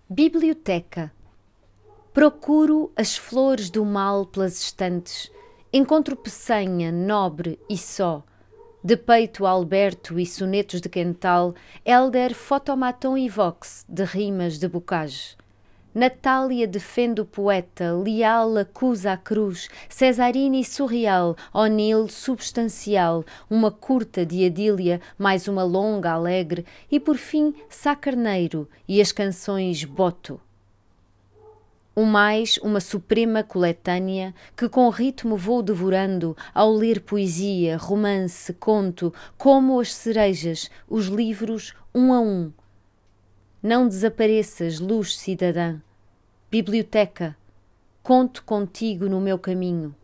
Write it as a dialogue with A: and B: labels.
A: Biblioteca. Procuro as flores do mal pelas estantes, encontro peçanha, nobre e só, de peito Alberto e sonetos de Quental, Helder, Fotomaton e Vox, de rimas de Bocage. Natália defende o poeta, Leal acusa a cruz, Cesarini surreal, O'Neill substancial, uma curta de Adília, mais uma longa alegre, e por fim Sá Carneiro e as canções Boto. O mais uma suprema coletânea que com ritmo vou devorando ao ler poesia, romance, conto, como as cerejas, os livros um a um. Não desapareças, luz cidadã. Biblioteca, conto contigo no meu caminho.